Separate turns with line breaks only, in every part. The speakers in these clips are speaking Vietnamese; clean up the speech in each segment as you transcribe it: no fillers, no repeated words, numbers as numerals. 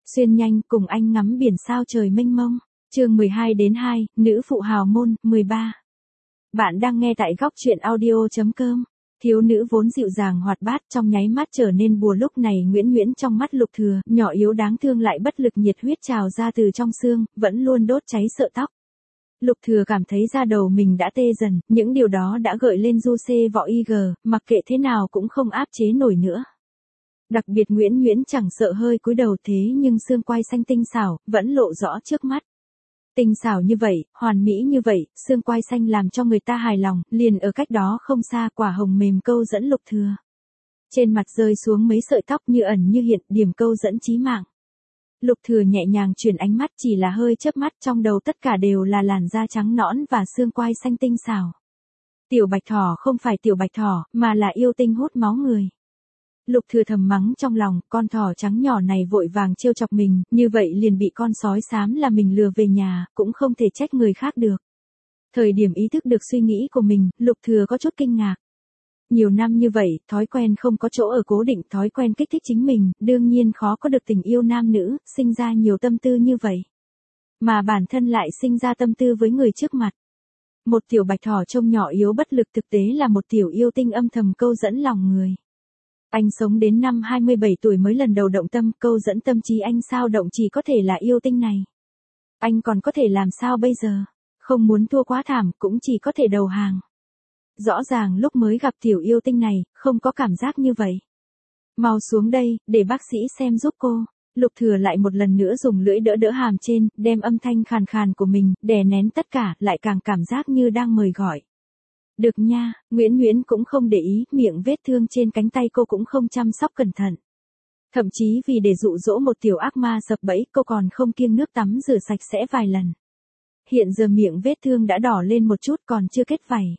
Xuyên nhanh cùng anh ngắm biển sao trời mênh mông. Chương 12-2, nữ phụ hào môn, 13. Bạn đang nghe tại góc truyện audio.com. Thiếu nữ vốn dịu dàng hoạt bát trong nháy mắt trở nên bùa, lúc này Nguyễn Nguyễn trong mắt Lục Thừa, nhỏ yếu đáng thương lại bất lực, nhiệt huyết trào ra từ trong xương, vẫn luôn đốt cháy sợ tóc. Lục Thừa cảm thấy da đầu mình đã tê dần, những điều đó đã gợi lên du xê võ IG, mặc kệ thế nào cũng không áp chế nổi nữa. Đặc biệt Nguyễn Nguyễn chẳng sợ hơi cúi đầu, thế nhưng xương quai xanh tinh xảo, vẫn lộ rõ trước mắt. Tinh xảo như vậy, hoàn mỹ như vậy, xương quai xanh làm cho người ta hài lòng, liền ở cách đó không xa quả hồng mềm câu dẫn Lục Thừa. Trên mặt rơi xuống mấy sợi tóc như ẩn như hiện, điểm câu dẫn chí mạng. Lục Thừa nhẹ nhàng chuyển ánh mắt, chỉ là hơi chớp mắt, trong đầu tất cả đều là làn da trắng nõn và xương quai xanh tinh xảo. Tiểu bạch thỏ không phải tiểu bạch thỏ, mà là yêu tinh hút máu người. Lục Thừa thầm mắng trong lòng, con thỏ trắng nhỏ này vội vàng trêu chọc mình, như vậy liền bị con sói xám là mình lừa về nhà, cũng không thể trách người khác được. Thời điểm ý thức được suy nghĩ của mình, Lục Thừa có chút kinh ngạc. Nhiều năm như vậy, thói quen không có chỗ ở cố định, thói quen kích thích chính mình, đương nhiên khó có được tình yêu nam nữ, sinh ra nhiều tâm tư như vậy. Mà bản thân lại sinh ra tâm tư với người trước mặt. Một tiểu bạch thỏ trông nhỏ yếu bất lực, thực tế là một tiểu yêu tinh âm thầm câu dẫn lòng người. Anh sống đến năm 27 tuổi mới lần đầu động tâm, câu dẫn tâm trí anh sao động chỉ có thể là yêu tinh này. Anh còn có thể làm sao bây giờ? Không muốn thua quá thảm, cũng chỉ có thể đầu hàng. Rõ ràng lúc mới gặp tiểu yêu tinh này, không có cảm giác như vậy. Mau xuống đây, để bác sĩ xem giúp cô. Lục Thừa lại một lần nữa dùng lưỡi đỡ đỡ hàm trên, đem âm thanh khàn khàn của mình, đè nén tất cả, lại càng cảm giác như đang mời gọi. Được nha, Nguyễn Nguyễn cũng không để ý, miệng vết thương trên cánh tay cô cũng không chăm sóc cẩn thận. Thậm chí vì để dụ dỗ một tiểu ác ma sập bẫy, cô còn không kiêng nước tắm rửa sạch sẽ vài lần. Hiện giờ miệng vết thương đã đỏ lên một chút, còn chưa kết vảy.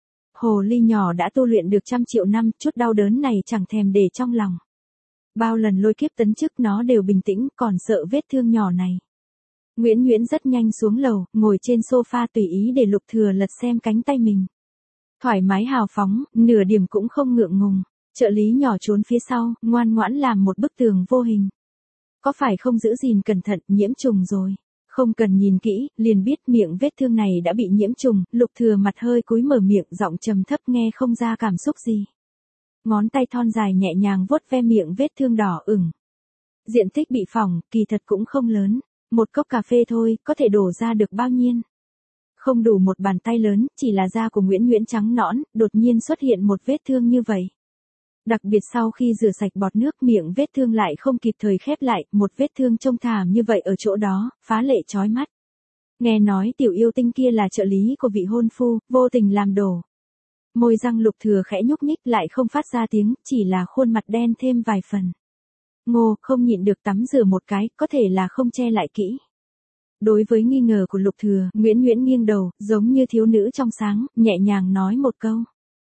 Hồ ly nhỏ đã tu luyện được 100 triệu năm, chút đau đớn này chẳng thèm để trong lòng. Bao lần lôi kiếp tấn chức nó đều bình tĩnh, còn sợ vết thương nhỏ này. Nguyễn Nguyễn rất nhanh xuống lầu, ngồi trên sofa tùy ý để Lục Thừa lật xem cánh tay mình. Thoải mái hào phóng, nửa điểm cũng không ngượng ngùng. Trợ lý nhỏ trốn phía sau, ngoan ngoãn làm một bức tường vô hình. Có phải không giữ gìn cẩn thận, nhiễm trùng rồi. Không cần nhìn kỹ, liền biết miệng vết thương này đã bị nhiễm trùng. Lục Thừa mặt hơi cúi mở miệng, giọng trầm thấp nghe không ra cảm xúc gì. Ngón tay thon dài nhẹ nhàng vuốt ve miệng vết thương đỏ ửng. Diện tích bị phỏng, kỳ thật cũng không lớn. Một cốc cà phê thôi, có thể đổ ra được bao nhiêu? Không đủ một bàn tay lớn, chỉ là da của Nguyễn Nguyễn trắng nõn, đột nhiên xuất hiện một vết thương như vậy. Đặc biệt sau khi rửa sạch bọt nước, miệng vết thương lại không kịp thời khép lại, một vết thương trông thảm như vậy ở chỗ đó, phá lệ chói mắt. Nghe nói tiểu yêu tinh kia là trợ lý của vị hôn phu, vô tình làm đổ. Môi răng Lục Thừa khẽ nhúc nhích, lại không phát ra tiếng, chỉ là khuôn mặt đen thêm vài phần. Ngô, không nhịn được tắm rửa một cái, có thể là không che lại kỹ. Đối với nghi ngờ của Lục Thừa, Nguyễn Nguyễn nghiêng đầu, giống như thiếu nữ trong sáng, nhẹ nhàng nói một câu.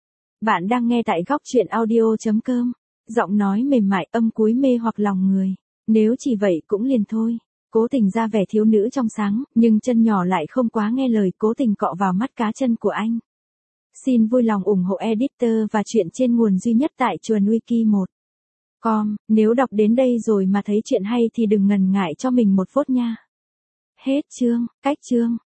Bạn đang nghe tại góc truyện audio.com. Giọng nói mềm mại, âm cuối mê hoặc lòng người. Nếu chỉ vậy cũng liền thôi. Cố tình ra vẻ thiếu nữ trong sáng, nhưng chân nhỏ lại không quá nghe lời, cố tình cọ vào mắt cá chân của anh. Xin vui lòng ủng hộ editor và truyện trên nguồn duy nhất tại chuồn wiki 1.com. Nếu đọc đến đây rồi mà thấy chuyện hay thì đừng ngần ngại cho mình một vote nha. Hết chương, cách chương.